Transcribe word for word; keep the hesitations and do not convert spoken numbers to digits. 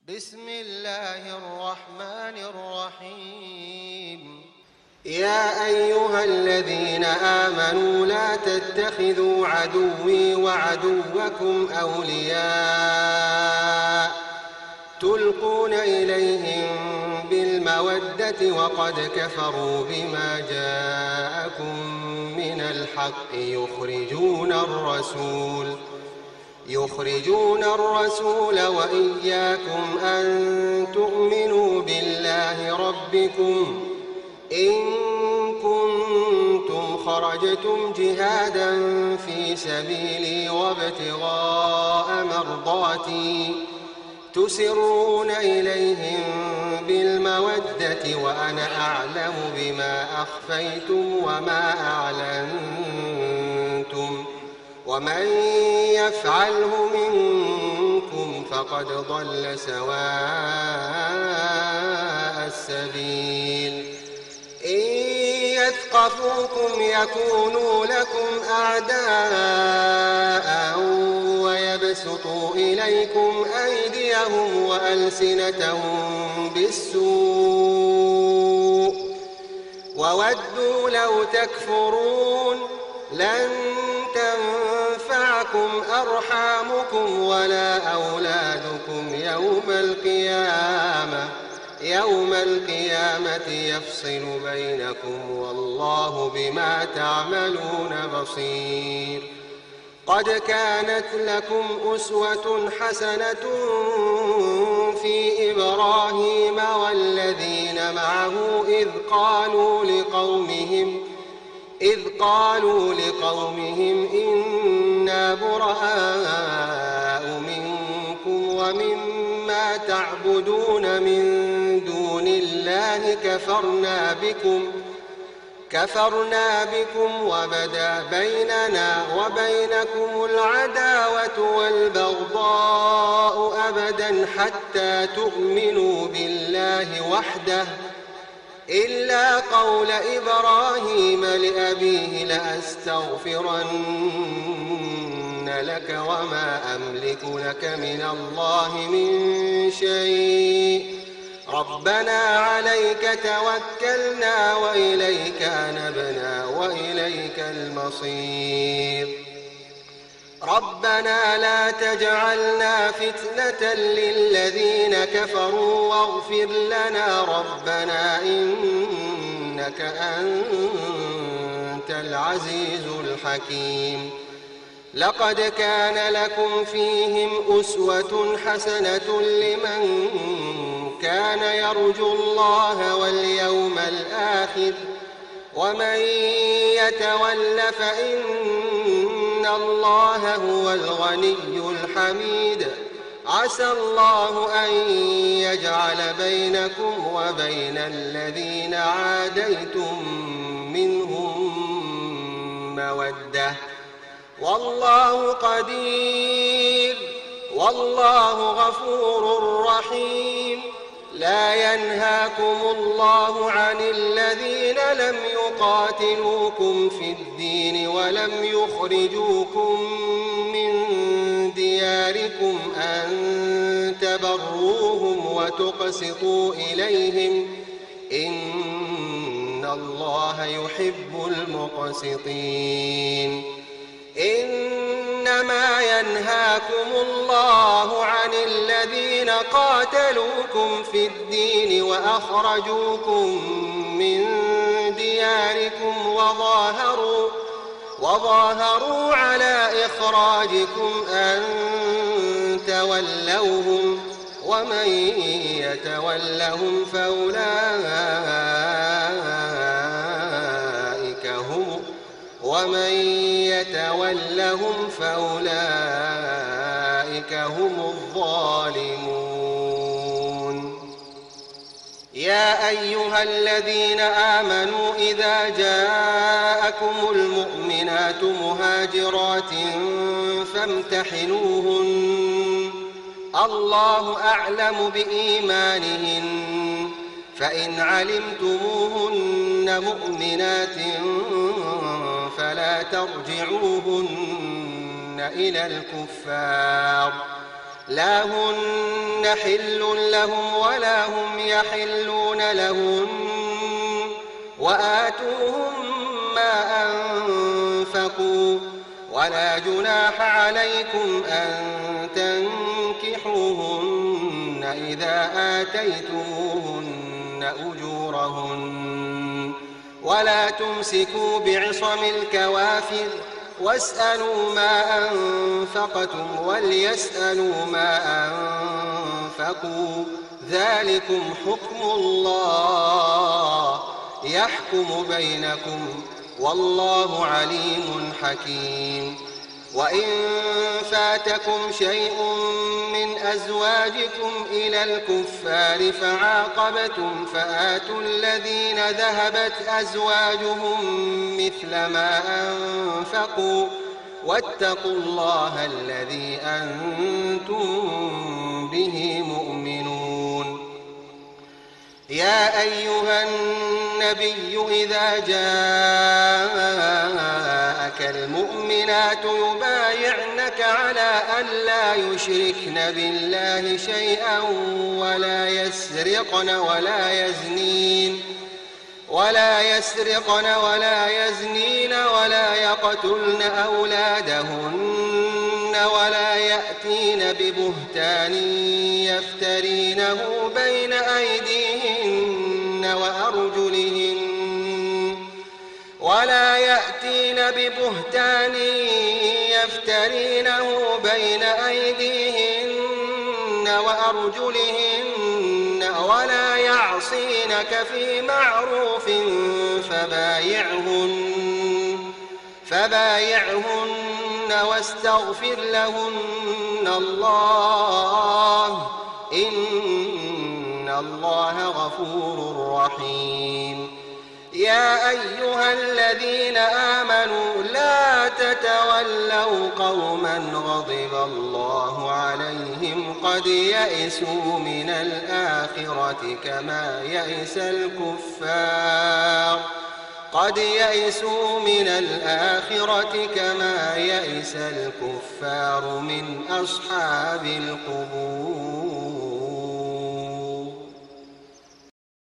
بسم الله الرحمن الرحيم يا أيها الذين آمنوا لا تتخذوا عدوي وعدوكم أولياء تلقون إليهم بالمودة وقد كفروا بما جاءكم من الحق يخرجون الرسول يخرجون الرسول وإياكم أن تؤمنوا بالله ربكم إن كنتم خرجتم جهادا في سبيلي وابتغاء مرضاتي تسرون إليهم بالمودة وأنا أعلم بما أخفيتم وما أعلنتم ومن يفعله منكم فقد ضل سواء السبيل إن يثقفوكم يكونوا لكم أعداء ويبسطوا إليكم أيديهم وألسنتهم بالسوء وودوا لو تكفرون لن تنفعكم أرحامكم ولا أولادكم يوم القيامة يوم القيامة يفصل بينكم والله بما تعملون بصير قد كانت لكم أسوة حسنة في إبراهيم والذين معه إذ قالوا لقومهم إذ قالوا لقومهم إنا براء منكم ومما تعبدون من دون الله كفرنا بكم كفرنا بكم وبدا بيننا وبينكم العداوة والبغضاء أبدا حتى تؤمنوا بالله وحده إلا قول إبراهيم لأبيه لأستغفرن لك وما أملك لك من الله من شيء ربنا عليك توكلنا وإليك أنبنا وإليك المصير ربنا لا تجعلنا فتنة للذين كفروا واغفر لنا ربنا إنك أنت العزيز الحكيم لقد كان لكم فيهم أسوة حسنة لمن كان يرجو الله واليوم الآخر ومن يتول فإن الله هو الغني الحميد عسى الله أن يجعل بينكم وبين الذين عاديتم منهم مودة والله قدير والله غفور رحيم لا ينهاكم الله عن الذين لم يقاتلوكم في الدين ولم يخرجوكم من دياركم أن تبروهم وتقسطوا إليهم إن الله يحب المقسطين إنما ينهاكم الله عن الذين قاتلوكم في الدين وأخرجوكم من دياركم وظاهروا وظاهروا على إخراجكم أن تولوهم ومن يتولهم فأولئك هم ومن يتولهم فأولئك هم الظالمون يا أيها الذين آمنوا إذا جاءكم المؤمنات مهاجرات فامتحنوهن الله أعلم بإيمانهن فإن علمتموهن مؤمنات فلا ترجعوهن إلى الكفار لا هن حل لهم ولا هم يحلون لهن وآتوهم ما أنفقوا ولا جناح عليكم أن تنكحوهن إذا آتيتموهن أجورهن ولا تمسكوا بعصم الكوافر واسألوا ما أنفقتم وليسألوا ما أنفقوا ذلكم حكم الله يحكم بينكم والله عليم حكيم. وإن فاتكم شيء من أزواجكم إلى الكفار فعاقبتم فآتوا الذين ذهبت أزواجهم مثل ما أنفقوا واتقوا الله الذي أنتم به مؤمنون. يا أيها النبي إذا جاءك المؤمنات يبايعنك على أن لا يشركن بالله شيئا ولا يسرقن ولا يزنين ولا يسرقن ولا يزنين ولا يقتلن أولادهن ولا يأتين ببهتان يفترينه بين أيديهن وأرجلهن ولا يأتين ببهتان يفترينه بين أيديهن وأرجلهن ولا يعصينك في معروف فبايعهن فبايعهن واستغفر لهن الله إن الله غفور رحيم. يا أيها الذين آمنوا لا تتولوا قوما غضب الله عليهم قد يئسوا من الآخرة كما يئس الكفار قد يئسوا من الآخرة كما يئس الكفار من أصحاب القبور.